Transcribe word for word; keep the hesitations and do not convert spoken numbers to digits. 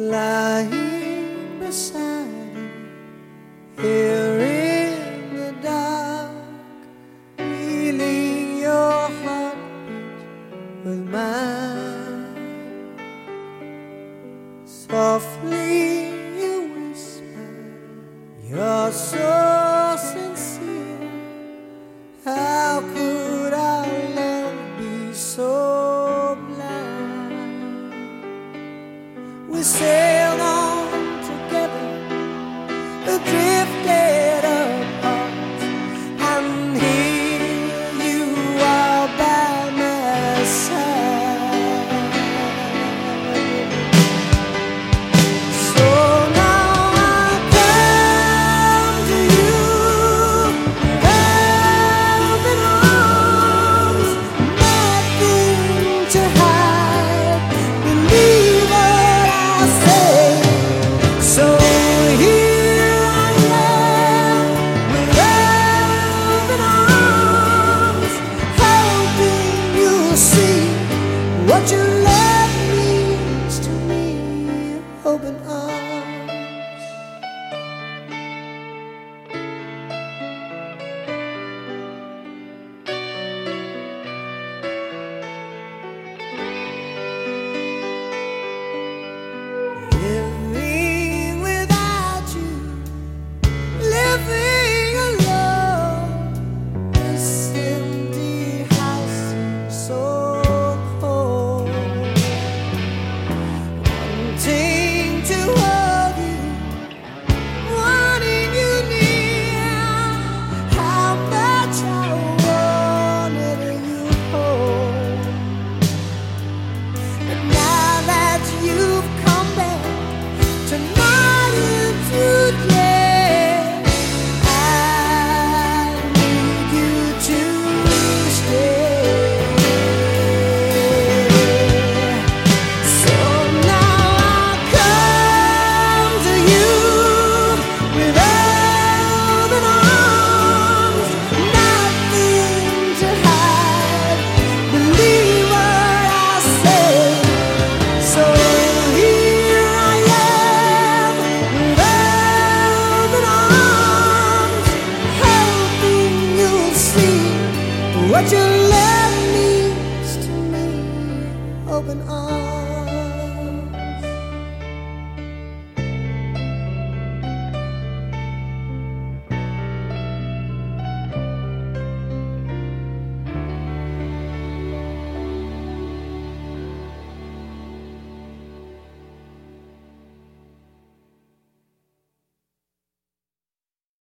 lying beside you here in the dark, feeling your heartbeat with mine. Softly you whisper, you're so sincere. How could our love be so blind? We sailed on together, drifted apart, and here you are by my side. So now I come to you with open arms, nothing to hide. Believe what I say. So here I am with open arms, hoping you'll see what your love means to me. Open arms.